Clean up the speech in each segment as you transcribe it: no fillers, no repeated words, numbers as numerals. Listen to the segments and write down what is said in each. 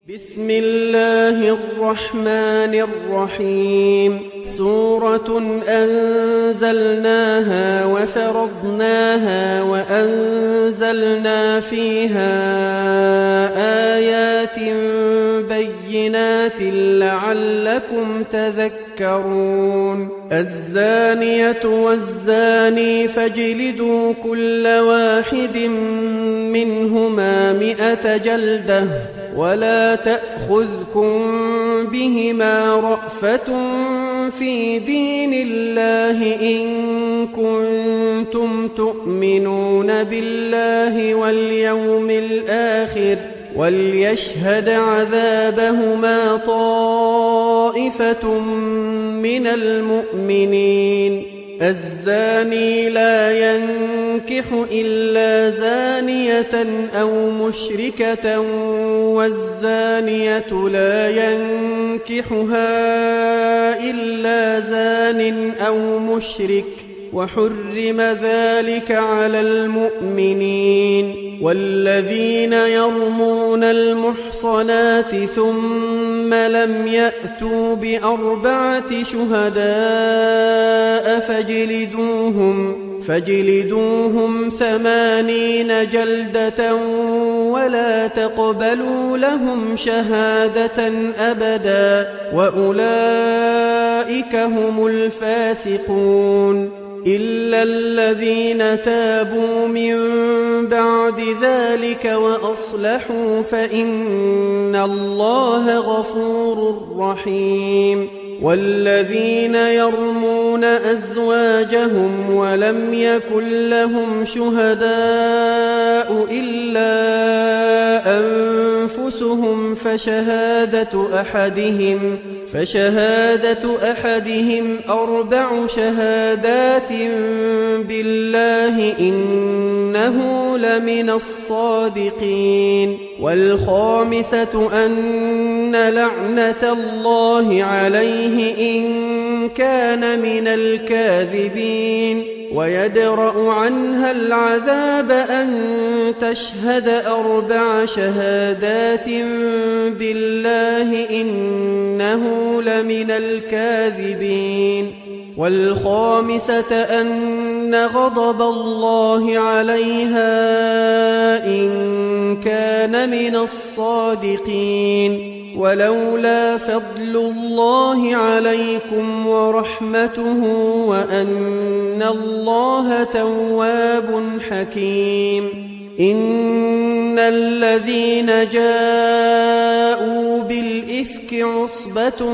بسم الله الرحمن الرحيم. سورة أنزلناها وفرضناها وأنزلنا فيها آيات بينات لعلكم تذكرون. الزانية والزاني فاجلدوا كل واحد منهما 100 جلدة ولا تأخذكم بهما رأفة في دين الله إن كنتم تؤمنون بالله واليوم الآخر وليشهد عذابهما طائفة من المؤمنين. الزاني لا ينكح إلا زانية أو مشركة والزانية لا ينكحها إلا زان أو مشرك وحرم ذلك على المؤمنين. والذين يرمون المحصنات ثم لم يأتوا ب4 شهداء فاجلدوهم 80 جلدة ولا تقبلوا لهم شهادة أبدا وأولئك هم الفاسقون. إلا الذين تابوا من بعد ذلك وأصلحوا فإن الله غفور رحيم. والذين يرمون أزواجهم ولم يكن لهم شهداء إلا أنفسهم فشهادة أحدهم 4 شهادات بالله إنه لمن الصادقين. والخامسة أن لعنة الله عليه إن كان من الكاذبين. ويدرأ عنها العذاب أن تشهد 4 شهادات بالله إنه لمن الكاذبين. والخامسة أن غضب الله عليها إن كان من الصادقين. ولولا فضل الله عليكم ورحمته وأن الله تواب حكيم. إن الذين جاءوا بالإفك عصبة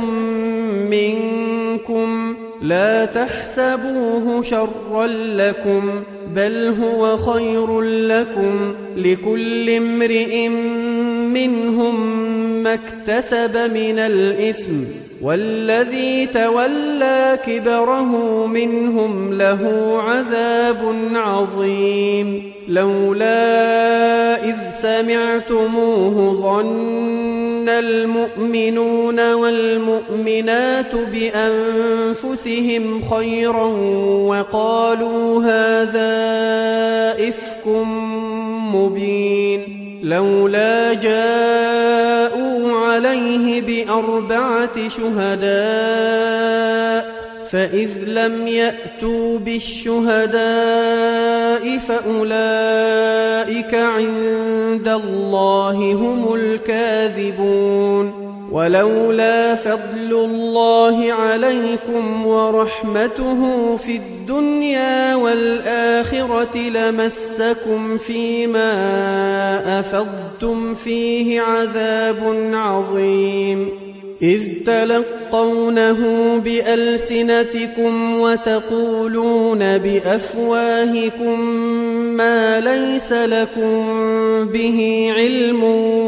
منكم لا تحسبوه شرا لكم بل هو خير لكم لكل امرئ منهم ما اكتسب من الإثم والذي تولى كبره منهم له عذاب عظيم. لولا إذ سمعتموه ظن المؤمنون والمؤمنات بأنفسهم خيرا وقالوا هذا إفك مبين. لولا جاءوا عليه ب4 شهداء فإذ لم يأتوا بالشهداء فأولئك عند الله هم الكاذبون. ولولا فضل الله عليكم ورحمته في الدنيا والآخرة لمسكم فيما أفضتم فيه عذاب عظيم. إذ تلقونه بألسنتكم وتقولون بأفواهكم ما ليس لكم به علم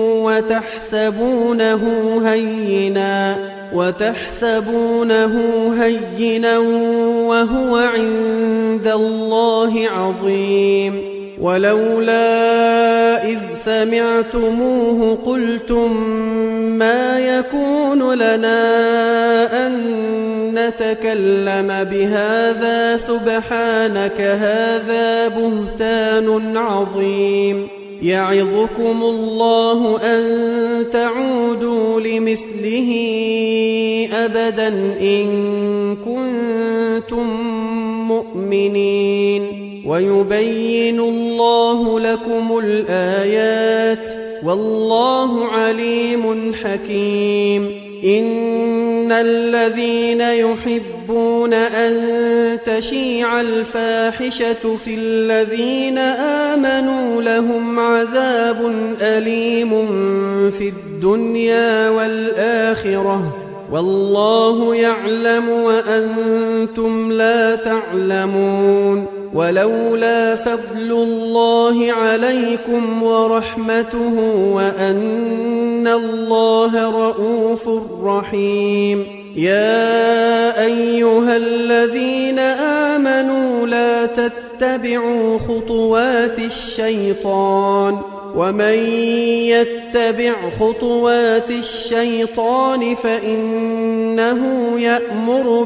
وتحسبونه هينا وهو عند الله عظيم. ولولا إذ سمعتموه قلتم ما يكون لنا أن نتكلم بهذا سبحانك هذا بهتان عظيم. يعظكم الله أن تعودوا لمثله أبدا إن كنتم مؤمنين ويبين الله لكم الآيات والله عليم حكيم إن الذين يحبون أن تشيع الفاحشة في الذين آمنوا لهم عذاب أليم في الدنيا والآخرة والله يعلم وأنتم لا تعلمون ولولا فضل الله عليكم ورحمته وأن الله رؤوف رحيم يا أيها الذين آمنوا لا تتبعوا خطوات الشيطان ومن يتبع خطوات الشيطان فإنه يأمر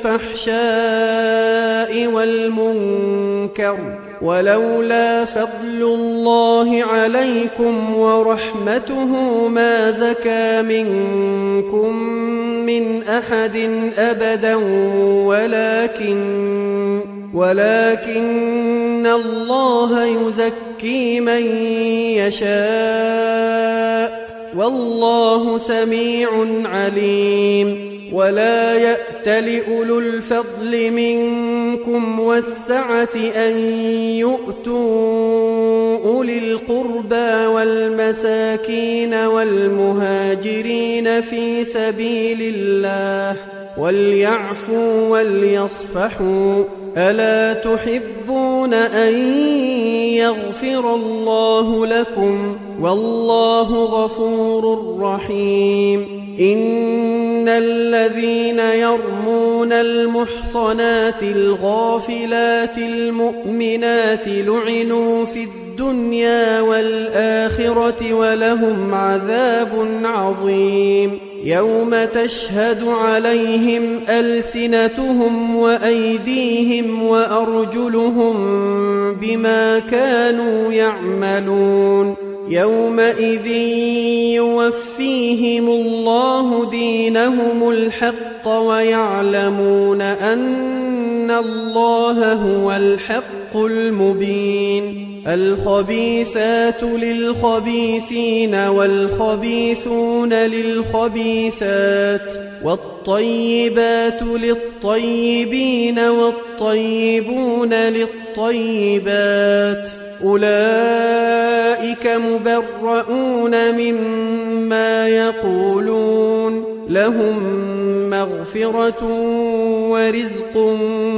بالفحشاء والمنكر ولولا فضل الله عليكم ورحمته ما زكى منكم من أحد أبدا ولكن الله يزكي من يشاء والله سميع عليم ولا يأتل أولو الفضل منكم والسعة أن يؤتوا أولي القربى والمساكين والمهاجرين في سبيل الله وليعفوا وليصفحوا ألا تحبون أن يغفر الله لكم والله غفور رحيم إن الذين يرمون المحصنات الغافلات المؤمنات لعنوا في الدنيا والآخرة ولهم عذاب عظيم يوم تشهد عليهم ألسنتهم وأيديهم وأرجلهم بما كانوا يعملون يومئذ يوفيهم الله دينهم الحق ويعلمون أن الله هو الحق المبين الخبيثات للخبيثين والخبيثون للخبيثات والطيبات للطيبين والطيبون للطيبات أولئك مبرؤون مما يقولون لهم مغفرة ورزق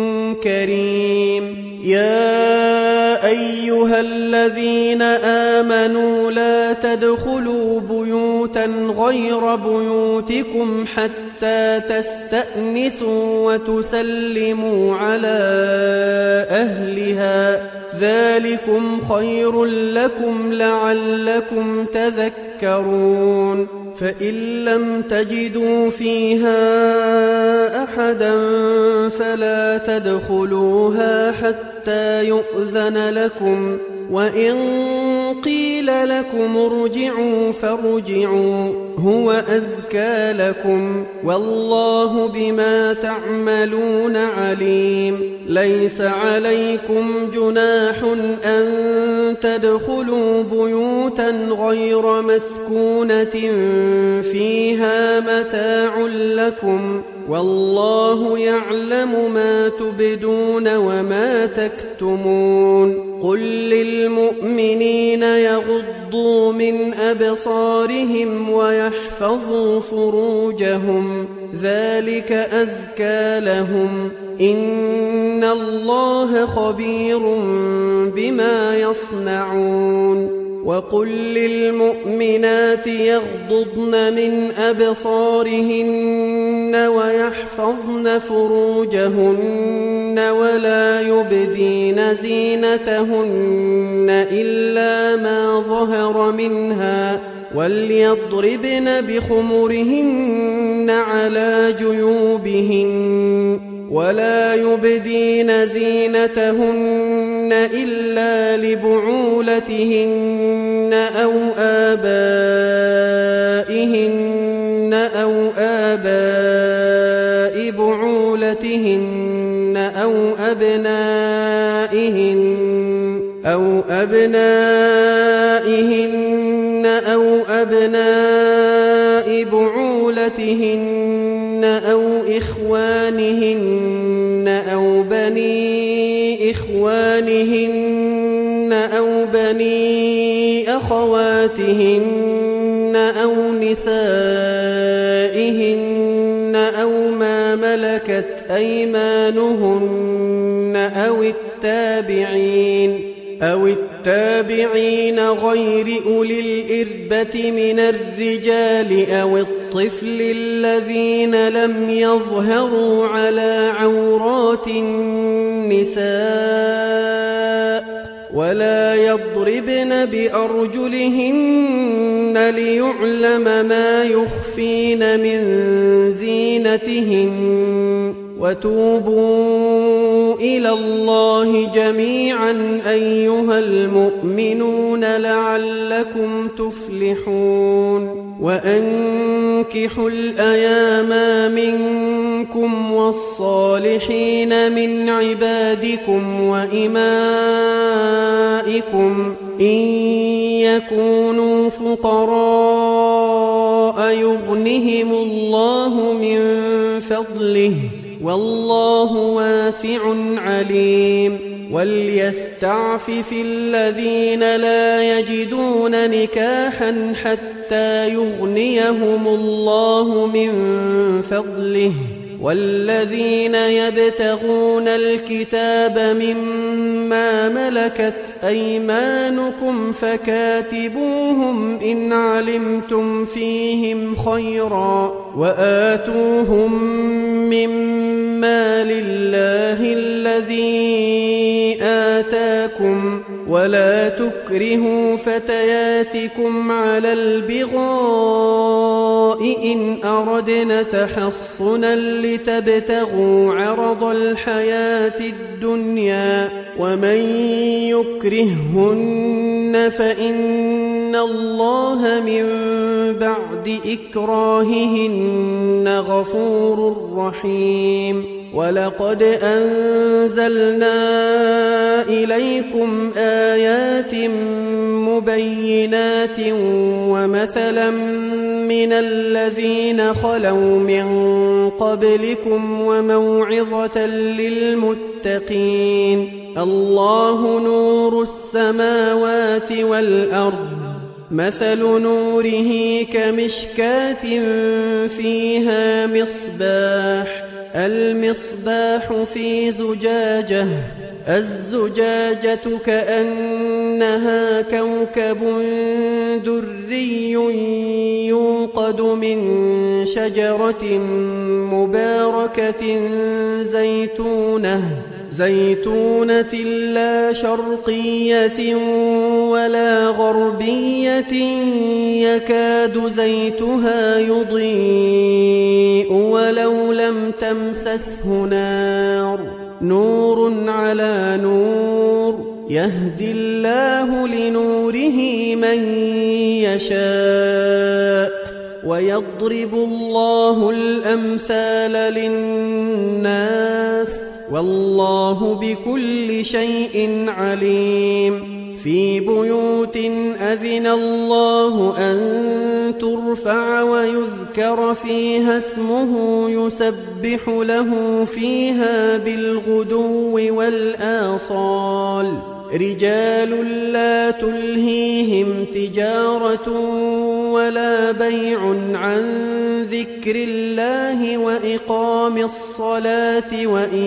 كريم يا أيها الذين آمنوا لا تدخلوا بيوتا غير بيوتكم حتى تستأنسوا وتسلموا على أهلها ذلكم خير لكم لعلكم تذكرون فإن لم تجدوا فيها أحدا فلا تدخلوها حتى يؤذن لكم وإن قيل لكم ارجعوا فارجعوا هو أزكى لكم والله بما تعملون عليم ليس عليكم جناح أن تدخلوا بيوتا غير مسكونة فيها متاع لكم والله يعلم ما تبدون وما تكتمون قل للمؤمنين يغضوا من أبصارهم ويحفظوا فروجهم ذلك أزكى لهم إن الله خبير بما يصنعون وقل للمؤمنات يغضضن من أبصارهن ويحفظن فروجهن ولا يبدين زينتهن إلا ما ظهر منها وليضربن بخمرهن على جيوبهن ولا يبدين زينتهن إلا لبعولتهن أو آباء بعولتهن أو أبناء بعولتهن أو إخوانهن أو بني إخوانهن أو بني أخواتهن أو نسائهن أو ما ملكت أيمانهن أو التابعين غير أولي الإربة من الرجال أو الطفل الذين لم يظهروا على عورات النساء ولا يضربن بأرجلهن ليعلم ما يخفين من زينتهن وتوبوا إلى الله جميعا أيها المؤمنون لعلكم تفلحون وأنكحوا الأيام منكم والصالحين من عبادكم وإمائكم إن يكونوا فقراء يغنهم الله من فضله والله واسع عليم وليستعفف الذين لا يجدون نكاحا حتى يغنيهم الله من فضله والذين يبتغون الكتاب مما ملكت أيمانكم فكاتبوهم إن علمتم فيهم خيرا وآتوهم مما لله الذي آتاكم ولا تكرهوا فتياتكم على البغاء إن أردنا تحصنا لتبتغوا عرض الحياة الدنيا ومن يكرههن فإن الله من بعد إكراههن غفور رحيم ولقد أنزلنا إليكم آيات مبينات ومثلا من الذين خلوا من قبلكم وموعظة للمتقين الله نور السماوات والأرض مثل نوره كمشكاة فيها مصباح المصباح في زجاجة الزجاجة كأنها كوكب دري يوقد من شجرة مباركة زيتونة لا شرقية ولا غربية يكاد زيتها يضيء ولو لم تمسسه نور على نور يهدي الله لنوره من يشاء ويضرب الله الأمثال للناس والله بكل شيء عليم في بيوت أذن الله أن ترفع ويذكر فيها اسمه يسبح له فيها بالغدو والآصال رجال لا تلهيهم تجارة ولا بيع عن ذكر الله وإقام الصلاة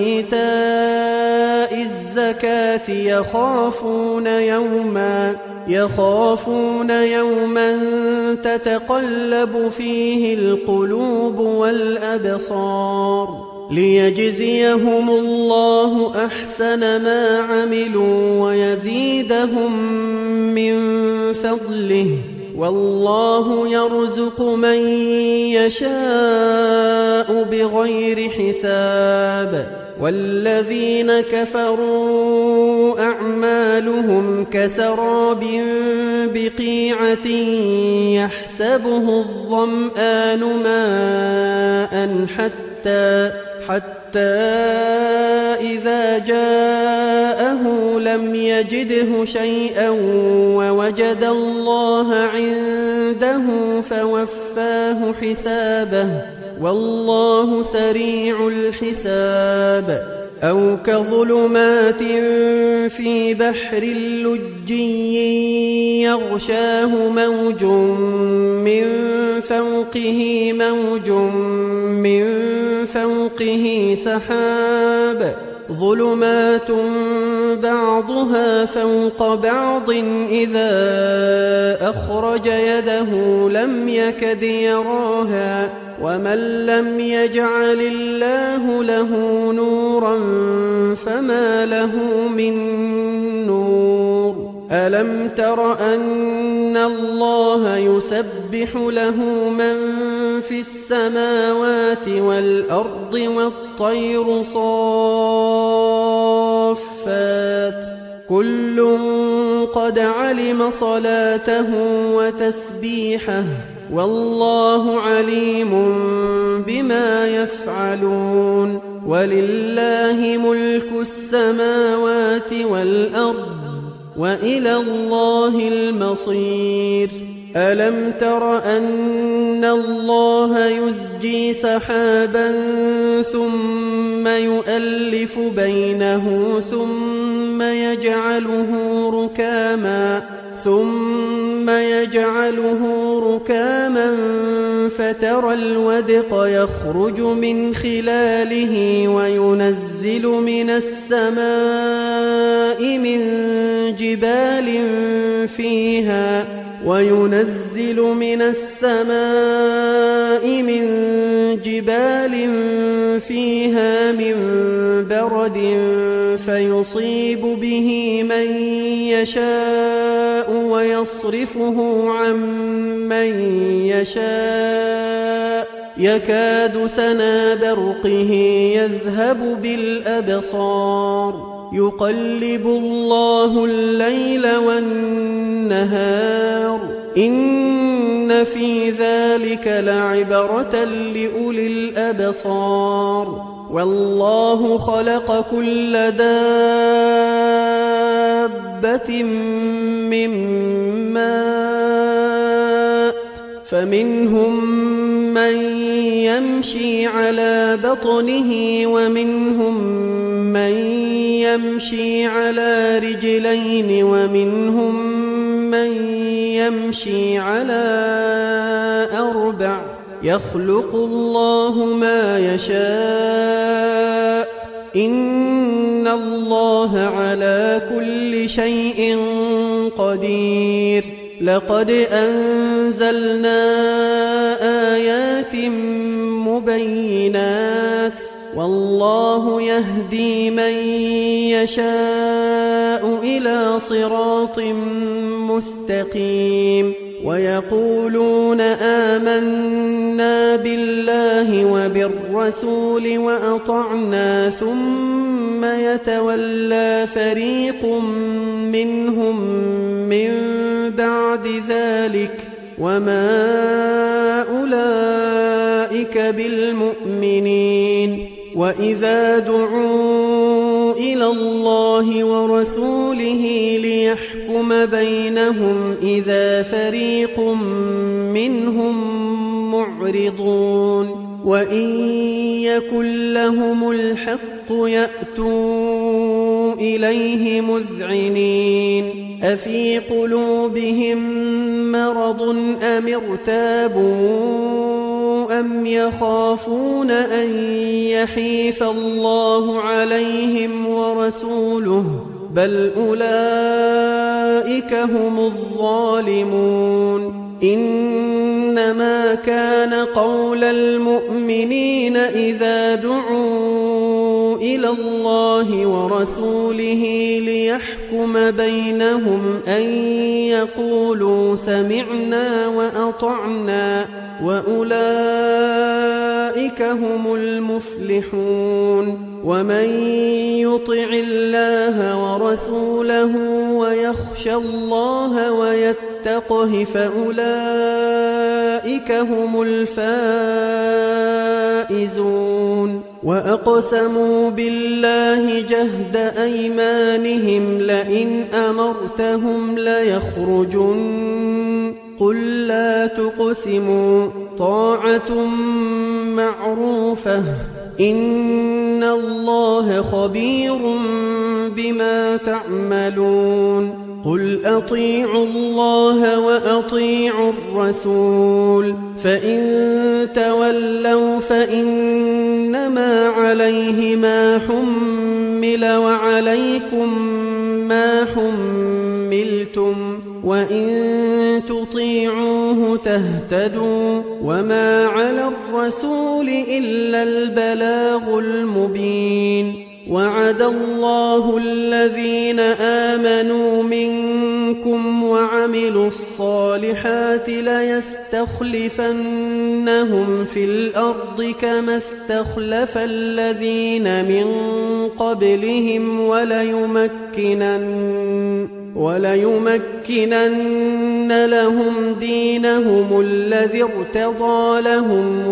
وإيتاء الزكاة يخافون يوما تتقلب فيه القلوب والأبصار ليجزيهم الله أحسن ما عملوا ويزيدهم من فضله والله يرزق من يشاء بغير حساب والذين كفروا أعمالهم كسراب بقيعة يحسبه الظمآن ماء حتى إذا جاءه لم يجده شيئا ووجد الله عنده فوفاه حسابه والله سريع الحساب أو كظلمات في بحر لجي يغشاه موج من فوقه سحاب ظلمات بعضها فوق بعض إذا أخرج يده لم يكد يراها ومن لم يجعل الله له نورا فما له من نور ألم تر أن الله يسبح له من في السماوات والأرض والطير صافات كل قد علم صلاته وتسبيحه والله عليم بما يفعلون ولله ملك السماوات والأرض وإلى الله المصير ألم تر أن الله يزجي سحابا ثم يؤلف بينه ثم يجعله ركاما فترى الودق يخرج من خلاله وينزل من السماء من جبال فيها من برد فيصيب به من يشاء ويصرفه عن من يشاء يكاد سنا برقه يذهب بالأبصار يقلب الله الليل والنهار إن في ذلك لعبرة لأولي الأبصار والله خلق كل دابة من ماء فمنهم من يمشي على بطنه ومنهم من يمشي على رجلين ومنهم من يمشي على أربع يخلق الله ما يشاء إن الله على كل شيء قدير لقد أنزلنا آيات مبينات والله يهدي من يشاء إلى صراط مستقيم ويقولون آمنا بالله وبالرسول وأطعنا ثم يتولى فريق منهم من بعد ذلك وما أولئك بالمؤمنين وإذا دعوا إلى الله ورسوله ليحكم بينهم إذا فريق منهم معرضون وإن يكن لهم الحق يأتوا إليه مذعنين أفي قلوبهم مرض أم ارتابوا أم يخافون أن يحيف الله عليهم ورسوله بل أولئك هم الظالمون إنما كان قول المؤمنين إذا دعوا إلى الله ورسوله ليحكم بينهم أن يقولوا سمعنا وأطعنا وأولئك هم المفلحون ومن يطع الله ورسوله ويخشى الله ويتقه فأولئك هم الفائزون وأقسموا بالله جهد أيمانهم لئن أمرتهم ليخرجن قل لا تقسموا طاعة معروفة إن الله خبير بما تعملون قل أطيعوا الله وأطيعوا الرسول فإن تولوا فإنما عليه ما حمل وعليكم ما حملتم وإن تطيعوه تهتدوا وما على الرسول إلا البلاغ المبين وعد الله الذين آمنوا منكم وعملوا الصالحات ليستخلفنهم في الأرض كما استخلف الذين من قبلهم وليمكنن لهم دينهم الذي ارتضى لهم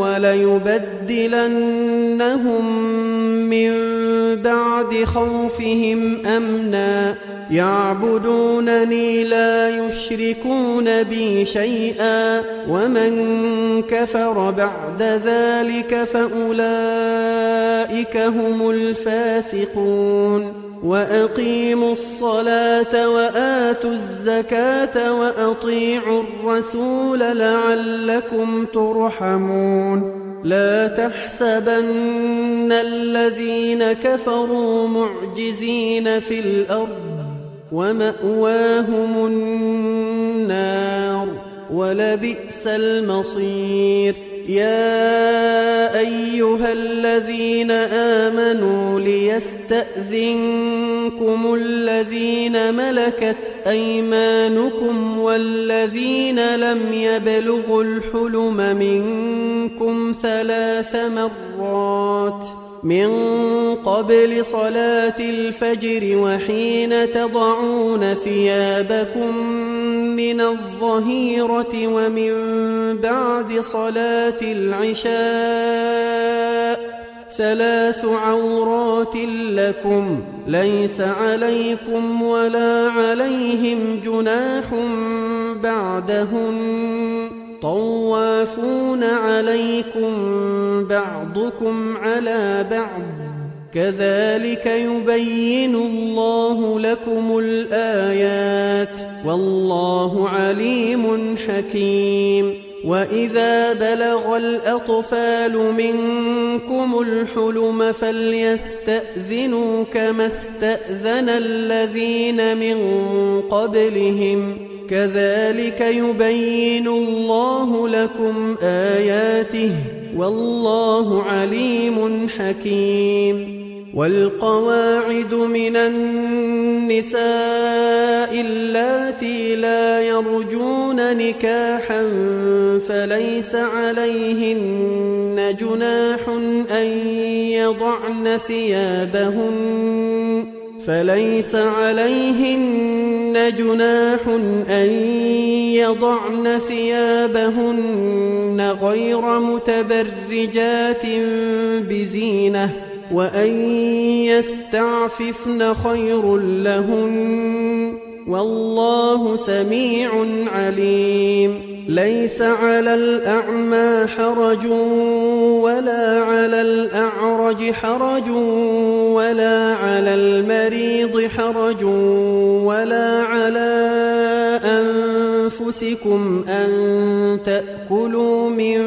وليبدلنهم من بعد خوفهم أمنا يعبدونني لا يشركون بي شيئا ومن كفر بعد ذلك فأولئك هم الفاسقون وأقيموا الصلاة وآتوا الزكاة وأطيعوا الرسول لعلكم ترحمون لا تحسبن الذين كفروا معجزين في الأرض ومأواهم النار ولبئس المصير يا أيها الذين آمنوا ليستأذنكم الذين ملكت أيمانكم والذين لم يبلغوا الحلم منكم 3 مرات من قبل صلاة الفجر وحين تضعون ثيابكم من الظهيرة ومن بعد صلاة العشاء 3 عورات لكم ليس عليكم ولا عليهم جناح بعدهن طوافون عليكم بعضكم على بعض كذلك يبين الله لكم الآيات والله عليم حكيم وإذا بلغ الأطفال منكم الحلم فليستأذنوا كما استأذن الذين من قبلهم كذلك يبين الله لكم آياته والله عليم حكيم والقواعد من النساء اللاتي لا يرجون نكاحا فليس عليهن جناح أن يضعن ثيابهن غير متبرجات بزينة وأن يستعففن خير لهن والله سميع عليم ليس على الأعمى حرج ولا على الأعرج حرج ولا على المريض حرج ولا على أنفسكم أن تأكلوا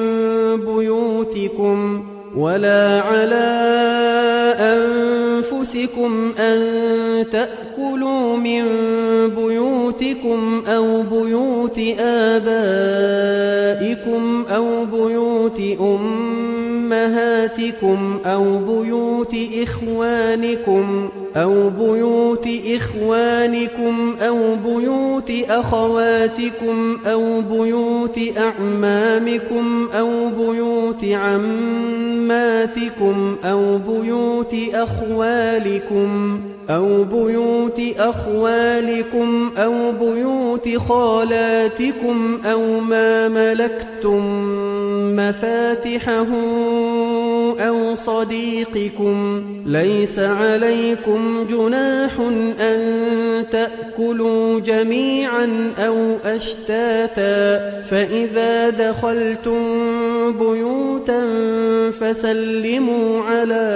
من بيوتكم أو بيوت آبائكم أو بيوت أمهاتكم أمهاتكم أو بيوت إخوانكم أو بيوت أخواتكم أو بيوت أعمامكم أو بيوت عماتكم أو بيوت أخوالكم أو بيوت خالاتكم أو ما ملكتم مفاتحه أو صديقكم. ليس عليكم جناح أن تأكلوا جميعا أو أشتاتا، فإذا دخلتم بيوتا فسلموا على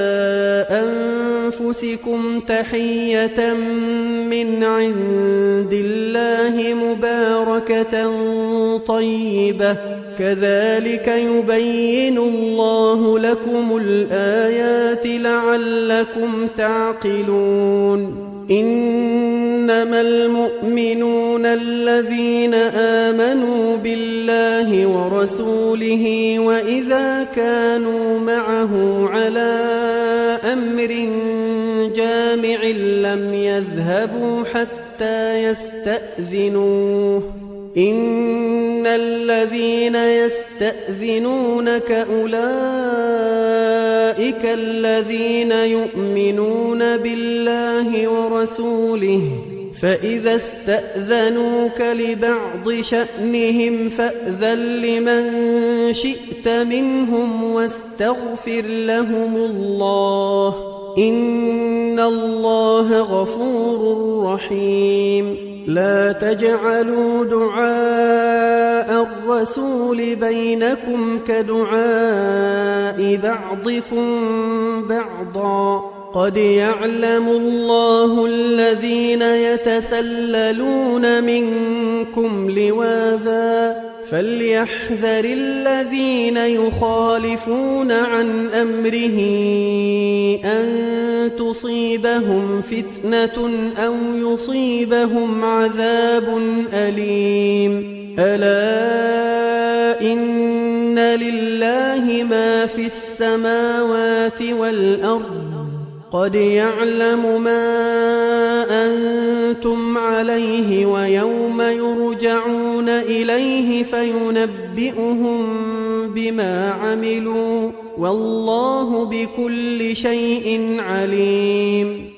أنفسكم تحية من عند الله مباركة طيبة، كذلك يبين الله لكم الآيات لعلكم تعقلون. إنما المؤمنون الذين آمنوا بالله ورسوله وإذا كانوا معه على أمر جامع لم يذهبوا حتى يستأذنوه. إن الذين يستأذنونك أولئك الذين يؤمنون بالله ورسوله، فإذا استأذنوك لبعض شأنهم فأذن لمن شئت منهم واستغفر لهم الله، إن الله غفور رحيم. لا تجعلوا دعاء الرسول بينكم كدعاء بعضكم بعضا، قد يعلم الله الذين يتسللون منكم لواذا، فليحذر الذين يخالفون عن أمره أن تصيبهم فتنة أو يصيبهم عذاب أليم. ألا إن لله ما في السماوات والأرض، قد يعلم ما أنتم عليه ويوم يرجعون إليه فينبئهم بما عملوا، والله بكل شيء عليم.